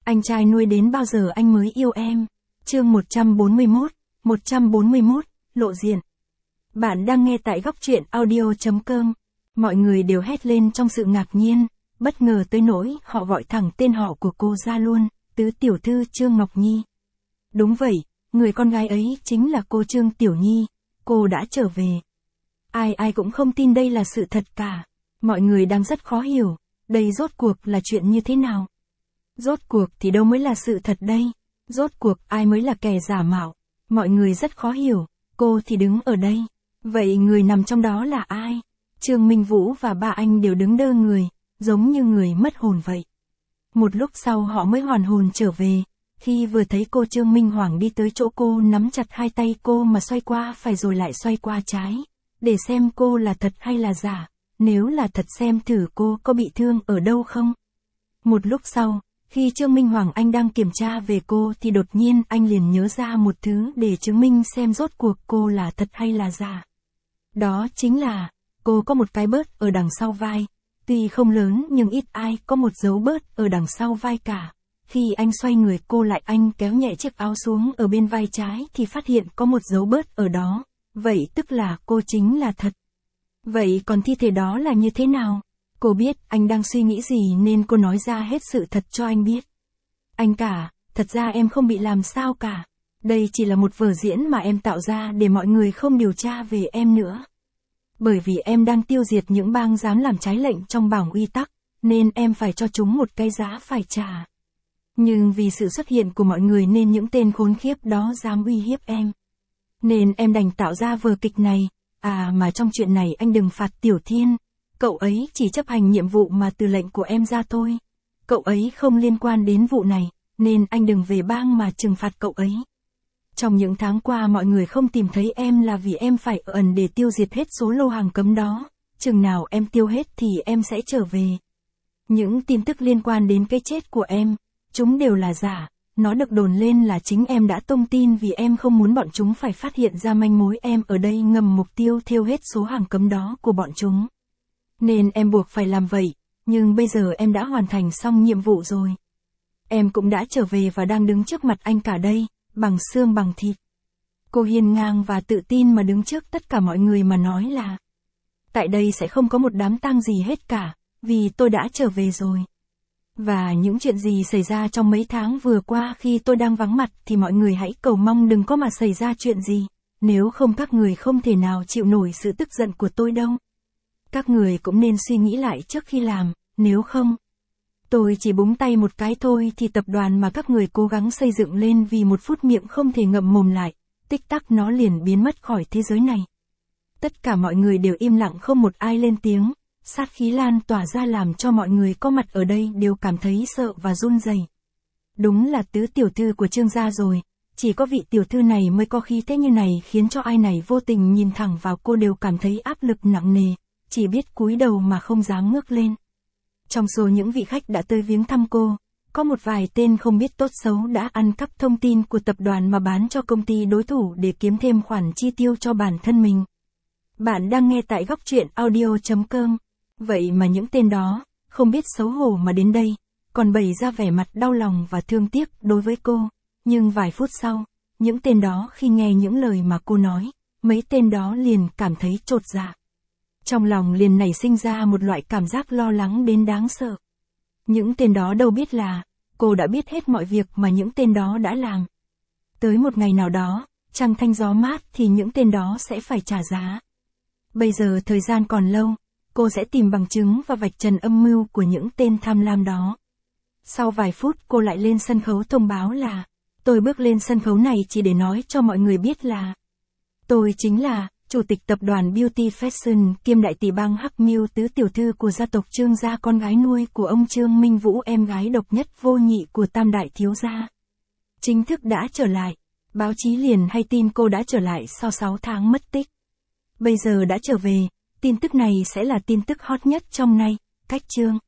Anh trai nuôi đến bao giờ anh mới yêu em? Chương 141, lộ diện. Bạn đang nghe tại góc truyện audio.com. Mọi người đều hét lên trong sự ngạc nhiên, bất ngờ tới nỗi họ gọi thẳng tên họ của cô ra luôn, tứ tiểu thư Trương Ngọc Nhi. Đúng vậy, người con gái ấy chính là cô Trương Tiểu Nhi, cô đã trở về. Ai cũng không tin đây là sự thật cả. Mọi người đang rất khó hiểu, đây rốt cuộc là chuyện như thế nào? Rốt cuộc thì đâu mới là sự thật đây? Rốt cuộc ai mới là kẻ giả mạo? Mọi người rất khó hiểu, cô thì đứng ở đây. Vậy người nằm trong đó là ai? Trương Minh Vũ và ba anh đều đứng đơ người, giống như người mất hồn vậy. Một lúc sau họ mới hoàn hồn trở về, khi vừa thấy cô Trương Minh Hoàng đi tới chỗ cô nắm chặt hai tay cô mà xoay qua phải rồi lại xoay qua trái, để xem cô là thật hay là giả, nếu là thật xem thử cô có bị thương ở đâu không. Một lúc sau, khi Trương Minh Hoàng anh đang kiểm tra về cô thì đột nhiên anh liền nhớ ra một thứ để chứng minh xem rốt cuộc cô là thật hay là giả. Đó chính là, cô có một cái bớt ở đằng sau vai, tuy không lớn nhưng ít ai có một dấu bớt ở đằng sau vai cả. Khi anh xoay người cô lại anh kéo nhẹ chiếc áo xuống ở bên vai trái thì phát hiện có một dấu bớt ở đó, vậy tức là cô chính là thật. Vậy còn thi thể đó là như thế nào? Cô biết anh đang suy nghĩ gì nên cô nói ra hết sự thật cho anh biết. Anh cả, thật ra em không bị làm sao cả. Đây chỉ là một vở diễn mà em tạo ra để mọi người không điều tra về em nữa. Bởi vì em đang tiêu diệt những bang dám làm trái lệnh trong bảng uy tắc, nên em phải cho chúng một cái giá phải trả. Nhưng vì sự xuất hiện của mọi người nên những tên khốn khiếp đó dám uy hiếp em. Nên em đành tạo ra vở kịch này. À mà trong chuyện này anh đừng phạt Tiểu Thiên. Cậu ấy chỉ chấp hành nhiệm vụ mà từ lệnh của em ra thôi. Cậu ấy không liên quan đến vụ này, nên anh đừng về bang mà trừng phạt cậu ấy. Trong những tháng qua mọi người không tìm thấy em là vì em phải ở ẩn để tiêu diệt hết số lô hàng cấm đó. Chừng nào em tiêu hết thì em sẽ trở về. Những tin tức liên quan đến cái chết của em, chúng đều là giả. Nó được đồn lên là chính em đã tung tin vì em không muốn bọn chúng phải phát hiện ra manh mối em ở đây ngầm mục tiêu thêu hết số hàng cấm đó của bọn chúng. Nên em buộc phải làm vậy, nhưng bây giờ em đã hoàn thành xong nhiệm vụ rồi. Em cũng đã trở về và đang đứng trước mặt anh cả đây, bằng xương bằng thịt. Cô hiên ngang và tự tin mà đứng trước tất cả mọi người mà nói là tại đây sẽ không có một đám tang gì hết cả, vì tôi đã trở về rồi. Và những chuyện gì xảy ra trong mấy tháng vừa qua khi tôi đang vắng mặt thì mọi người hãy cầu mong đừng có mà xảy ra chuyện gì, nếu không các người không thể nào chịu nổi sự tức giận của tôi đâu. Các người cũng nên suy nghĩ lại trước khi làm, nếu không, tôi chỉ búng tay một cái thôi thì tập đoàn mà các người cố gắng xây dựng lên vì một phút miệng không thể ngậm mồm lại, tích tắc nó liền biến mất khỏi thế giới này. Tất cả mọi người đều im lặng không một ai lên tiếng, sát khí lan tỏa ra làm cho mọi người có mặt ở đây đều cảm thấy sợ và run rẩy. Đúng là tứ tiểu thư của Trương gia rồi, chỉ có vị tiểu thư này mới có khí thế như này khiến cho ai này vô tình nhìn thẳng vào cô đều cảm thấy áp lực nặng nề, chỉ biết cúi đầu mà không dám ngước lên. Trong số những vị khách đã tới viếng thăm cô, có một vài tên không biết tốt xấu đã ăn cắp thông tin của tập đoàn mà bán cho công ty đối thủ để kiếm thêm khoản chi tiêu cho bản thân mình. Bạn đang nghe tại góc truyện audio.com. Vậy mà những tên đó, không biết xấu hổ mà đến đây, còn bày ra vẻ mặt đau lòng và thương tiếc đối với cô. Nhưng vài phút sau, những tên đó khi nghe những lời mà cô nói, mấy tên đó liền cảm thấy chột dạ. Trong lòng liền nảy sinh ra một loại cảm giác lo lắng đến đáng sợ. Những tên đó đâu biết là, cô đã biết hết mọi việc mà những tên đó đã làm. Tới một ngày nào đó, trăng thanh gió mát thì những tên đó sẽ phải trả giá. Bây giờ thời gian còn lâu, cô sẽ tìm bằng chứng và vạch trần âm mưu của những tên tham lam đó. Sau vài phút cô lại lên sân khấu thông báo là, tôi bước lên sân khấu này chỉ để nói cho mọi người biết là tôi chính là Chủ tịch tập đoàn Beauty Fashion kiêm đại tỷ bang Hắc Miêu tứ tiểu thư của gia tộc Trương gia, con gái nuôi của ông Trương Minh Vũ, em gái độc nhất vô nhị của tam đại thiếu gia. Chính thức đã trở lại, báo chí liền hay tin cô đã trở lại sau 6 tháng mất tích. Bây giờ đã trở về, tin tức này sẽ là tin tức hot nhất trong nay, cách chương.